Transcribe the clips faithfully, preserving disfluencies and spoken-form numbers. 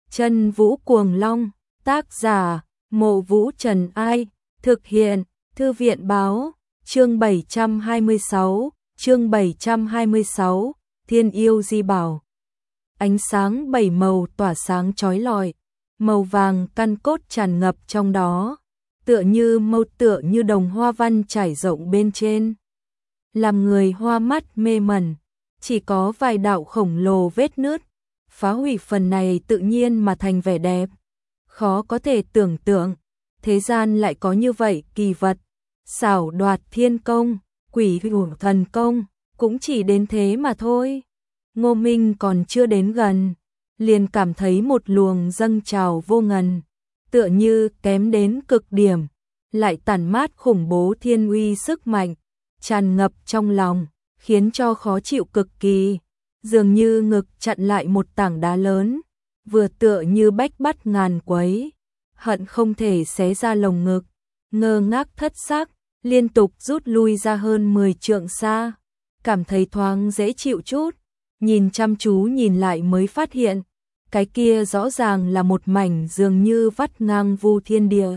Chân Vũ Cuồng Long, tác giả, Mộ Vũ Trần Ai, thực hiện, Thư viện báo, chương bảy trăm hai mươi sáu, chương bảy trăm hai mươi sáu, Thiên Yêu Di Bảo. Ánh sáng bảy màu tỏa sáng chói lọi, màu vàng căn cốt tràn ngập trong đó, tựa như mâu tựa như đồng hoa văn trải rộng bên trên. Làm người hoa mắt mê mẩn, chỉ có vài đạo khổng lồ vết nứt, phá hủy phần này tự nhiên mà thành vẻ đẹp. Khó có thể tưởng tượng, thế gian lại có như vậy kỳ vật, xảo đoạt thiên công, quỷ hủ thần công, cũng chỉ đến thế mà thôi. Ngô Minh còn chưa đến gần, liền cảm thấy một luồng dâng trào vô ngần, tựa như kém đến cực điểm, lại tản mát khủng bố thiên uy sức mạnh, tràn ngập trong lòng, khiến cho khó chịu cực kỳ, dường như ngực chặn lại một tảng đá lớn, vừa tựa như bách bắt ngàn quấy, hận không thể xé ra lồng ngực, ngơ ngác thất xác, liên tục rút lui ra hơn mười trượng xa, cảm thấy thoáng dễ chịu chút, nhìn chăm chú nhìn lại mới phát hiện, cái kia rõ ràng là một mảnh dường như vắt ngang vu thiên địa,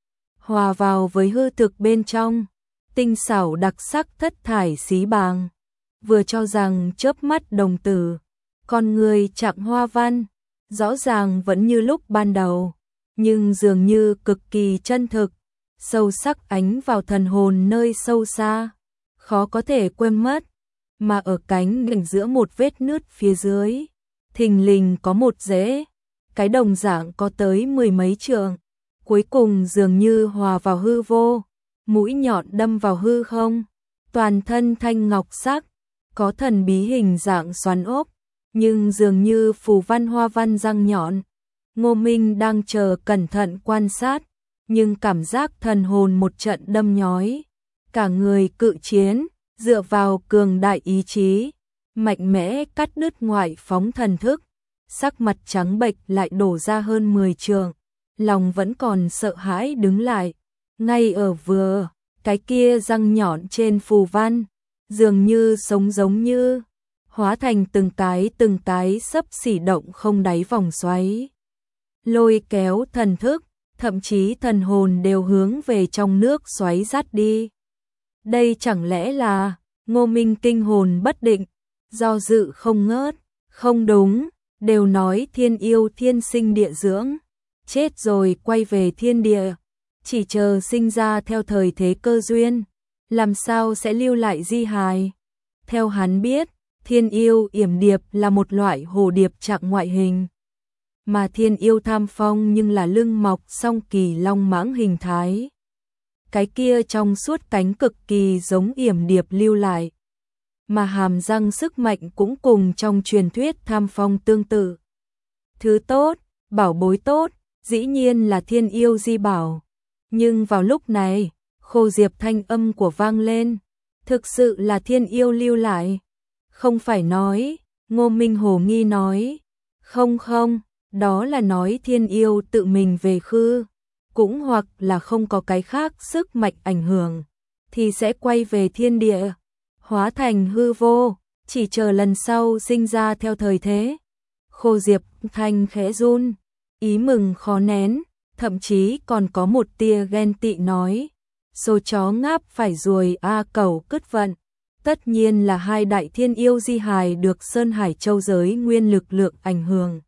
hòa vào với hư thực bên trong, tinh xảo đặc sắc thất thải xí bàng, vừa cho rằng chớp mắt đồng tử, con người chạm hoa văn, rõ ràng vẫn như lúc ban đầu, nhưng dường như cực kỳ chân thực, sâu sắc ánh vào thần hồn nơi sâu xa, khó có thể quên mất, mà ở cánh ngành giữa một vết nứt phía dưới, thình lình có một rễ, cái đồng dạng có tới mười mấy trượng, cuối cùng dường như hòa vào hư vô, mũi nhọn đâm vào hư không, toàn thân thanh ngọc sắc, có thần bí hình dạng xoắn ốc, nhưng dường như phù văn hoa văn răng nhọn. Ngô Minh đang chờ cẩn thận quan sát, nhưng cảm giác thần hồn một trận đâm nhói, cả người cự chiến, dựa vào cường đại ý chí, mạnh mẽ cắt đứt ngoại phóng thần thức, sắc mặt trắng bệch lại đổ ra hơn mười trượng, lòng vẫn còn sợ hãi đứng lại, ngay ở vừa, cái kia răng nhọn trên phù văn, dường như sống giống như, hóa thành từng cái từng cái xấp xỉ động không đáy vòng xoáy. Lôi kéo thần thức, thậm chí thần hồn đều hướng về trong nước xoáy dắt đi. Đây chẳng lẽ là, Ngô Minh kinh hồn bất định, do dự không ngớt, không đúng, đều nói thiên yêu thiên sinh địa dưỡng, chết rồi quay về thiên địa, chỉ chờ sinh ra theo thời thế cơ duyên, làm sao sẽ lưu lại di hài. Theo hắn biết, thiên yêu yểm điệp là một loại hồ điệp trạng ngoại hình, mà thiên yêu tham phong nhưng là lưng mọc song kỳ long mãng hình thái. Cái kia trong suốt cánh cực kỳ giống yểm điệp lưu lại, mà hàm răng sức mạnh cũng cùng trong truyền thuyết tham phong tương tự. Thứ tốt, bảo bối tốt, dĩ nhiên là thiên yêu di bảo. Nhưng vào lúc này, Khô Diệp thanh âm của vang lên, thực sự là thiên yêu lưu lại. Không phải nói, Ngô Minh hồ nghi nói, không không, đó là nói thiên yêu tự mình về khư, cũng hoặc là không có cái khác sức mạnh ảnh hưởng, thì sẽ quay về thiên địa, hóa thành hư vô, chỉ chờ lần sau sinh ra theo thời thế. Khô Diệp thanh khẽ run, ý mừng khó nén, thậm chí còn có một tia ghen tị nói, số chó ngáp phải ruồi a cẩu cứt vận, tất nhiên là hai đại thiên yêu di hài được Sơn Hải Châu giới nguyên lực lượng ảnh hưởng.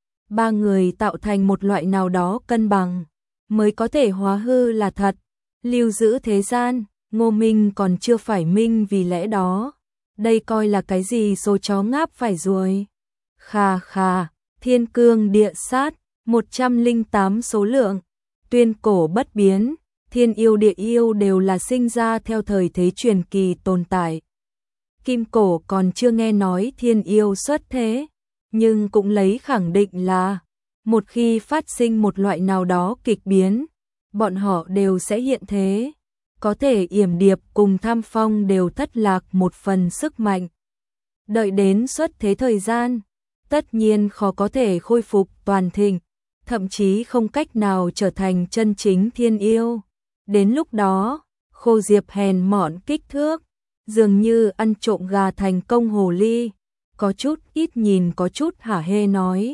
Ba người tạo thành một loại nào đó cân bằng, mới có thể hóa hư là thật, lưu giữ thế gian. Ngô Minh còn chưa phải minh vì lẽ đó, đây coi là cái gì số chó ngáp phải ruồi. Khà khà, thiên cương địa sát, một trăm lẻ tám số lượng, tuyên cổ bất biến, thiên yêu địa yêu đều là sinh ra theo thời thế truyền kỳ tồn tại. Kim cổ còn chưa nghe nói thiên yêu xuất thế, nhưng cũng lấy khẳng định là, một khi phát sinh một loại nào đó kịch biến, bọn họ đều sẽ hiện thế. Có thể yểm điệp cùng tham phong đều thất lạc một phần sức mạnh. Đợi đến xuất thế thời gian, tất nhiên khó có thể khôi phục toàn thịnh, thậm chí không cách nào trở thành chân chính thiên yêu. Đến lúc đó, Khô Diệp hèn mọn kích thước, dường như ăn trộm gà thành công hồ ly, có chút ít nhìn có chút hả hê nói,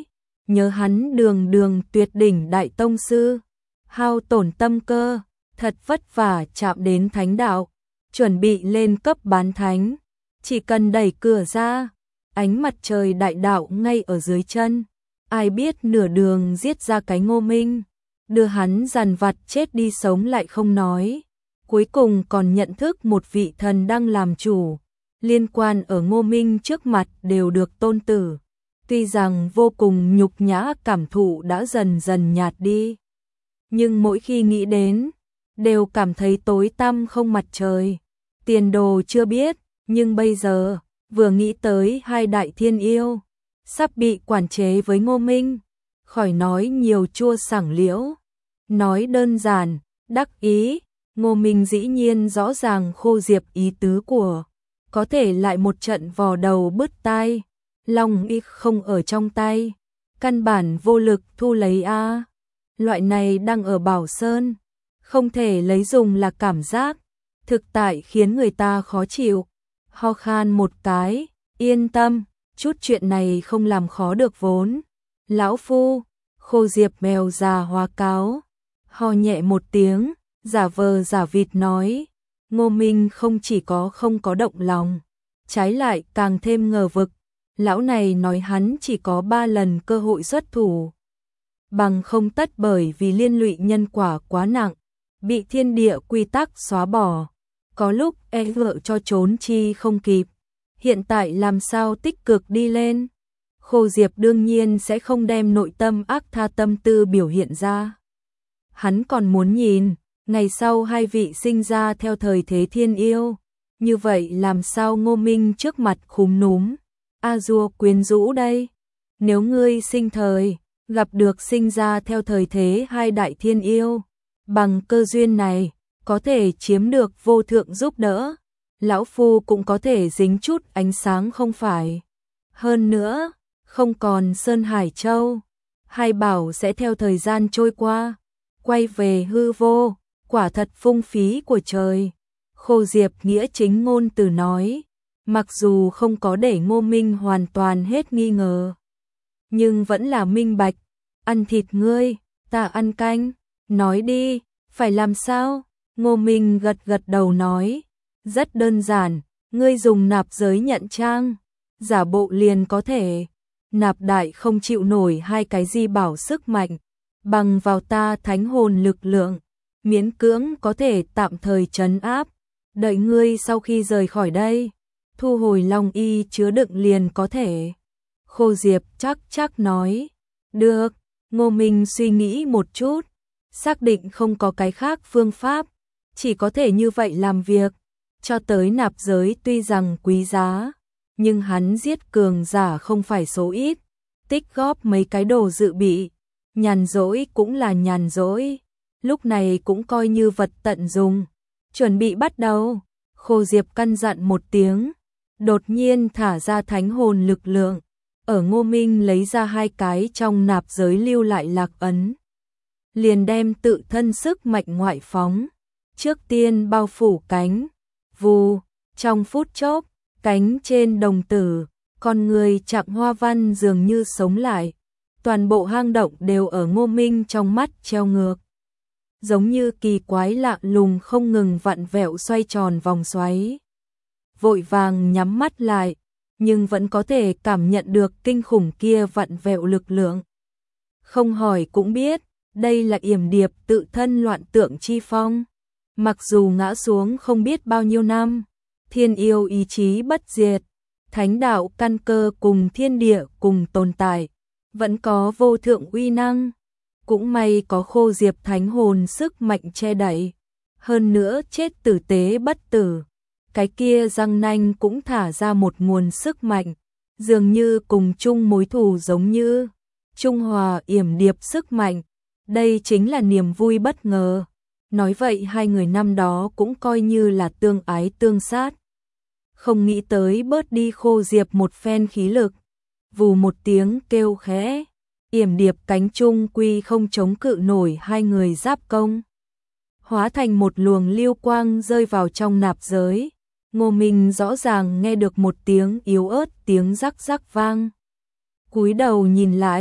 nhớ hắn đường đường tuyệt đỉnh đại tông sư, hao tổn tâm cơ, thật vất vả chạm đến thánh đạo, chuẩn bị lên cấp bán thánh, chỉ cần đẩy cửa ra, ánh mặt trời đại đạo ngay ở dưới chân, ai biết nửa đường giết ra cái Ngô Minh, đưa hắn dằn vặt chết đi sống lại không nói, cuối cùng còn nhận thức một vị thần đang làm chủ, liên quan ở Ngô Minh trước mặt đều được tôn tử. Tuy rằng vô cùng nhục nhã cảm thụ đã dần dần nhạt đi, nhưng mỗi khi nghĩ đến, đều cảm thấy tối tăm không mặt trời. Tiền đồ chưa biết, nhưng bây giờ, vừa nghĩ tới hai đại thiên yêu, sắp bị quản chế với Ngô Minh, khỏi nói nhiều chua sảng liễu. Nói đơn giản, đắc ý, Ngô Minh dĩ nhiên rõ ràng Khô Diệp ý tứ của, có thể lại một trận vò đầu bứt tai. Long y không ở trong tay, căn bản vô lực thu lấy a. Loại này đang ở Bảo Sơn, không thể lấy dùng là cảm giác, thực tại khiến người ta khó chịu. Ho khan một cái, yên tâm, chút chuyện này không làm khó được vốn. Lão phu, Khô Diệp mèo già hóa cáo, ho nhẹ một tiếng, giả vờ giả vịt nói, Ngô Minh không chỉ có không có động lòng, trái lại càng thêm ngờ vực. Lão này nói hắn chỉ có ba lần cơ hội xuất thủ, bằng không tất bởi vì liên lụy nhân quả quá nặng, bị thiên địa quy tắc xóa bỏ, có lúc e vợ cho trốn chi không kịp, hiện tại làm sao tích cực đi lên. Khô Diệp đương nhiên sẽ không đem nội tâm ác tha tâm tư biểu hiện ra. Hắn còn muốn nhìn, ngày sau hai vị sinh ra theo thời thế thiên yêu, như vậy làm sao Ngô Minh trước mặt khúm núm. A Dua quyến rũ đây, nếu ngươi sinh thời, gặp được sinh ra theo thời thế hai đại thiên yêu, bằng cơ duyên này, có thể chiếm được vô thượng giúp đỡ, lão phu cũng có thể dính chút ánh sáng không phải. Hơn nữa, không còn Sơn Hải Châu, hai bảo sẽ theo thời gian trôi qua, quay về hư vô, quả thật phung phí của trời. Khô Diệp nghĩa chính ngôn từ nói. Mặc dù không có để Ngô Minh hoàn toàn hết nghi ngờ, nhưng vẫn là minh bạch, ăn thịt ngươi, ta ăn canh, nói đi, phải làm sao? Ngô Minh gật gật đầu nói, rất đơn giản, ngươi dùng nạp giới nhận trang, giả bộ liền có thể, nạp đại không chịu nổi hai cái di bảo sức mạnh, bằng vào ta thánh hồn lực lượng, miễn cưỡng có thể tạm thời trấn áp, đợi ngươi sau khi rời khỏi đây. Thu hồi long y chứa đựng liền có thể. Khô Diệp chắc chắc nói, được. Ngô Minh suy nghĩ một chút, xác định không có cái khác phương pháp, chỉ có thể như vậy làm việc. Cho tới nạp giới tuy rằng quý giá, nhưng hắn giết cường giả không phải số ít, tích góp mấy cái đồ dự bị, nhàn rỗi cũng là nhàn rỗi, lúc này cũng coi như vật tận dùng. Chuẩn bị bắt đầu. Khô Diệp căn dặn một tiếng, đột nhiên thả ra thánh hồn lực lượng, ở Ngô Minh lấy ra hai cái trong nạp giới lưu lại lạc ấn, liền đem tự thân sức mạnh ngoại phóng, trước tiên bao phủ cánh, vù, trong phút chốc, cánh trên đồng tử, con người chạm hoa văn dường như sống lại, toàn bộ hang động đều ở Ngô Minh trong mắt treo ngược, giống như kỳ quái lạ lùng không ngừng vặn vẹo xoay tròn vòng xoáy. Vội vàng nhắm mắt lại, nhưng vẫn có thể cảm nhận được kinh khủng kia vặn vẹo lực lượng. Không hỏi cũng biết, đây là yểm điệp tự thân loạn tượng chi phong. Mặc dù ngã xuống không biết bao nhiêu năm, thiên yêu ý chí bất diệt, thánh đạo căn cơ cùng thiên địa cùng tồn tại, vẫn có vô thượng uy năng. Cũng may có Khô Diệp thánh hồn sức mạnh che đậy, hơn nữa chết tử tế bất tử. Cái kia răng nanh cũng thả ra một nguồn sức mạnh, dường như cùng chung mối thù giống như trung hòa yểm điệp sức mạnh. Đây chính là niềm vui bất ngờ. Nói vậy hai người năm đó cũng coi như là tương ái tương sát. Không nghĩ tới bớt đi Khô Diệp một phen khí lực. Vù một tiếng kêu khẽ, yểm điệp cánh trung quy không chống cự nổi hai người giáp công. Hóa thành một luồng lưu quang rơi vào trong nạp giới. Ngô Minh rõ ràng nghe được một tiếng yếu ớt tiếng rắc rắc vang. Cúi đầu nhìn lại,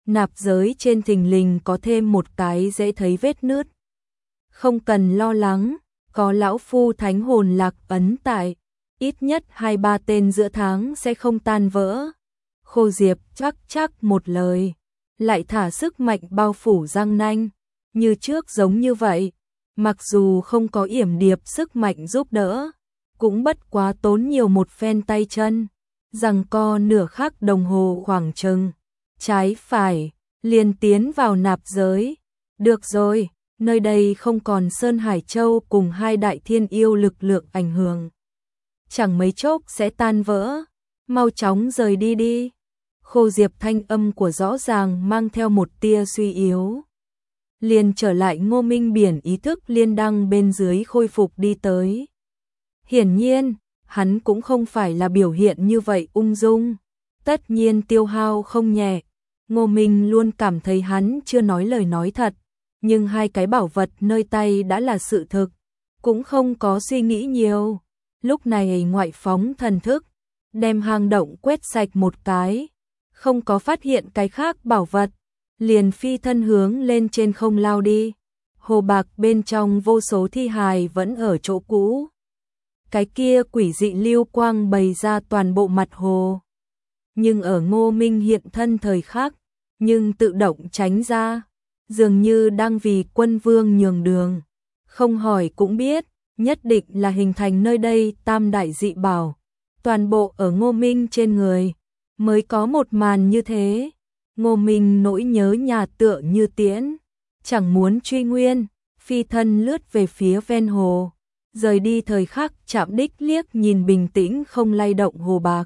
nạp giới trên thình lình có thêm một cái dễ thấy vết nứt. Không cần lo lắng, có lão phu thánh hồn lạc ấn tại, ít nhất hai ba tên giữa tháng sẽ không tan vỡ. Khô Diệp chắc chắc một lời, lại thả sức mạnh bao phủ răng nanh, như trước giống như vậy, mặc dù không có yểm điệp sức mạnh giúp đỡ, cũng bất quá tốn nhiều một phen tay chân, giằng co nửa khắc đồng hồ khoảng chừng, trái phải, liền tiến vào nạp giới. Được rồi, nơi đây không còn Sơn Hải Châu cùng hai đại thiên yêu lực lượng ảnh hưởng. Chẳng mấy chốc sẽ tan vỡ, mau chóng rời đi đi. Khô Diệp thanh âm của rõ ràng mang theo một tia suy yếu. Liền trở lại Ngô Minh Biển ý thức liên đăng bên dưới khôi phục đi tới. Hiển nhiên, hắn cũng không phải là biểu hiện như vậy ung dung, tất nhiên tiêu hao không nhẹ. Ngô Minh luôn cảm thấy hắn chưa nói lời nói thật, nhưng hai cái bảo vật nơi tay đã là sự thực, cũng không có suy nghĩ nhiều. Lúc này ngoại phóng thần thức, đem hang động quét sạch một cái, không có phát hiện cái khác bảo vật, liền phi thân hướng lên trên không lao đi. Hồ bạc bên trong vô số thi hài vẫn ở chỗ cũ. Cái kia quỷ dị lưu quang bày ra toàn bộ mặt hồ. Nhưng ở Ngô Minh hiện thân thời khắc, nhưng tự động tránh ra, dường như đang vì quân vương nhường đường. Không hỏi cũng biết, nhất định là hình thành nơi đây tam đại dị bảo. Toàn bộ ở Ngô Minh trên người, mới có một màn như thế. Ngô Minh nỗi nhớ nhà tựa như tiễn, chẳng muốn truy nguyên, phi thân lướt về phía ven hồ, rời đi thời khắc chạm đích liếc nhìn bình tĩnh không lay động hồ bạc.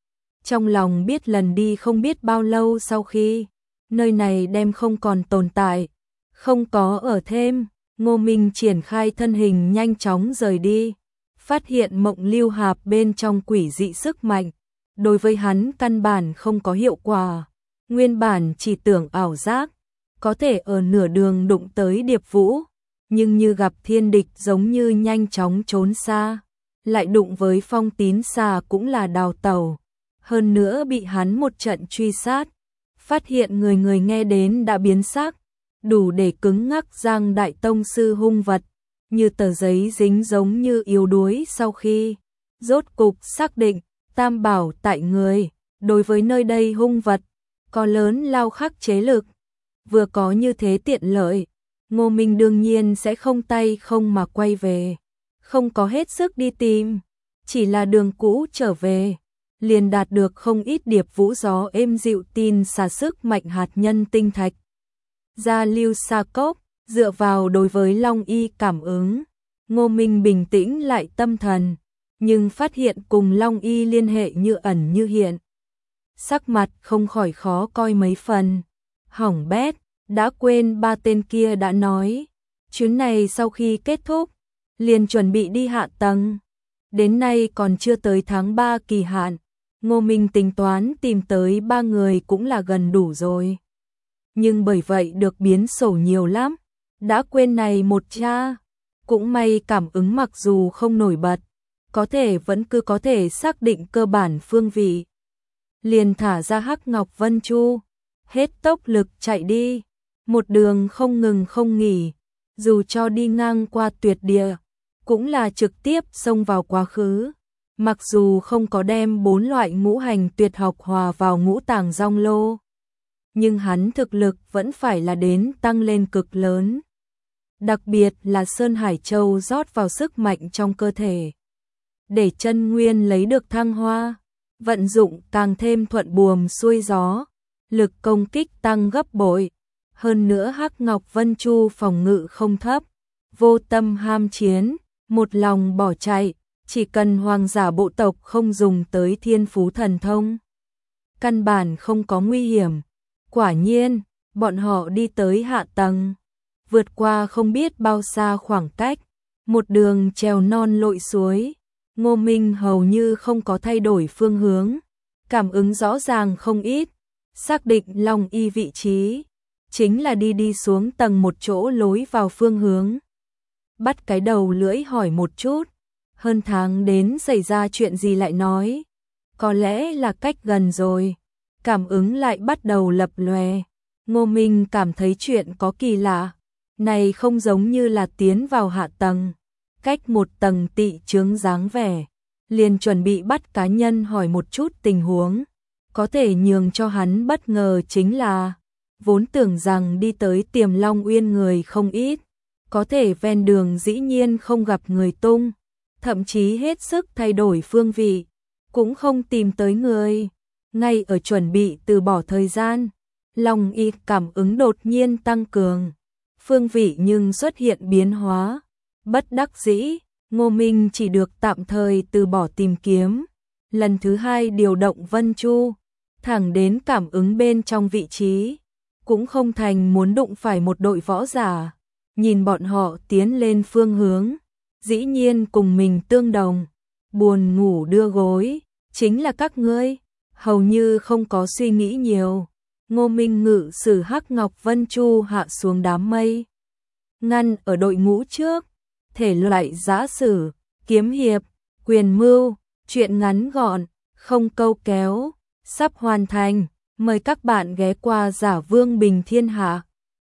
Trong lòng biết lần đi không biết bao lâu sau khi, nơi này đem không còn tồn tại, không có ở thêm, Ngô Minh triển khai thân hình nhanh chóng rời đi, phát hiện mộng lưu hạp bên trong quỷ dị sức mạnh, đối với hắn căn bản không có hiệu quả. Nguyên bản chỉ tưởng ảo giác, có thể ở nửa đường đụng tới Điệp Vũ, nhưng như gặp thiên địch giống như nhanh chóng trốn xa, lại đụng với Phong Tín Xà cũng là đào tẩu, hơn nữa bị hắn một trận truy sát, phát hiện người người nghe đến đã biến sắc, đủ để cứng ngắc Giang Đại Tông Sư hung vật, như tờ giấy dính giống như yếu đuối sau khi rốt cục xác định tam bảo tại người, đối với nơi đây hung vật có lớn lao khắc chế lực, vừa có như thế tiện lợi, Ngô Minh đương nhiên sẽ không tay không mà quay về, không có hết sức đi tìm, chỉ là đường cũ trở về, liền đạt được không ít Điệp Vũ gió êm dịu tin xả sức mạnh hạt nhân tinh thạch. Gia lưu sa cốc, dựa vào đối với Long Y cảm ứng, Ngô Minh bình tĩnh lại tâm thần, nhưng phát hiện cùng Long Y liên hệ như ẩn như hiện. Sắc mặt không khỏi khó coi mấy phần. Hỏng bét, đã quên ba tên kia đã nói. Chuyến này sau khi kết thúc, liền chuẩn bị đi hạ tầng. Đến nay còn chưa tới tháng ba kỳ hạn. Ngô Minh tính toán tìm tới ba người cũng là gần đủ rồi. Nhưng bởi vậy được biến sổ nhiều lắm. Đã quên này một cha. Cũng may cảm ứng mặc dù không nổi bật, có thể vẫn cứ có thể xác định cơ bản phương vị. Liền thả ra Hắc Ngọc Vân Chu, hết tốc lực chạy đi, một đường không ngừng không nghỉ, dù cho đi ngang qua tuyệt địa, cũng là trực tiếp xông vào quá khứ. Mặc dù không có đem bốn loại ngũ hành tuyệt học hòa vào ngũ tàng rong lô, nhưng hắn thực lực vẫn phải là đến tăng lên cực lớn. Đặc biệt là Sơn Hải Châu rót vào sức mạnh trong cơ thể, để chân nguyên lấy được thăng hoa, vận dụng càng thêm thuận buồm xuôi gió, lực công kích tăng gấp bội. Hơn nữa Hắc Ngọc Vân Chu phòng ngự không thấp, vô tâm ham chiến, một lòng bỏ chạy, chỉ cần hoàng giả bộ tộc không dùng tới thiên phú thần thông, căn bản không có nguy hiểm. Quả nhiên, bọn họ đi tới hạ tầng, vượt qua không biết bao xa khoảng cách, một đường trèo non lội suối. Ngô Minh hầu như không có thay đổi phương hướng, cảm ứng rõ ràng không ít, xác định Long Y vị trí, chính là đi đi xuống tầng một chỗ lối vào phương hướng. Bắt cái đầu lưỡi hỏi một chút, hơn tháng đến xảy ra chuyện gì lại nói, có lẽ là cách gần rồi, cảm ứng lại bắt đầu lập lòe, Ngô Minh cảm thấy chuyện có kỳ lạ, này không giống như là tiến vào hạ tầng, cách một tầng tị chướng dáng vẻ, liền chuẩn bị bắt cá nhân hỏi một chút tình huống. Có thể nhường cho hắn bất ngờ chính là, vốn tưởng rằng đi tới Tiềm Long Uyên người không ít, có thể ven đường dĩ nhiên không gặp người tung, thậm chí hết sức thay đổi phương vị, cũng không tìm tới người. Ngay ở chuẩn bị từ bỏ thời gian, Long Y cảm ứng đột nhiên tăng cường, phương vị nhưng xuất hiện biến hóa. Bất đắc dĩ, Ngô Minh chỉ được tạm thời từ bỏ tìm kiếm. Lần thứ hai điều động Vân Chu, thẳng đến cảm ứng bên trong vị trí, cũng không thành muốn đụng phải một đội võ giả. Nhìn bọn họ tiến lên phương hướng, dĩ nhiên cùng mình tương đồng. Buồn ngủ đưa gối, chính là các ngươi. Hầu như không có suy nghĩ nhiều, Ngô Minh ngự sử Hắc Ngọc Vân Chu hạ xuống đám mây, ngăn ở đội ngũ trước. Thể loại giã sử, kiếm hiệp, quyền mưu, truyện ngắn gọn, không câu kéo, sắp hoàn thành. Mời các bạn ghé qua Giả Vương Bình Thiên Hạ.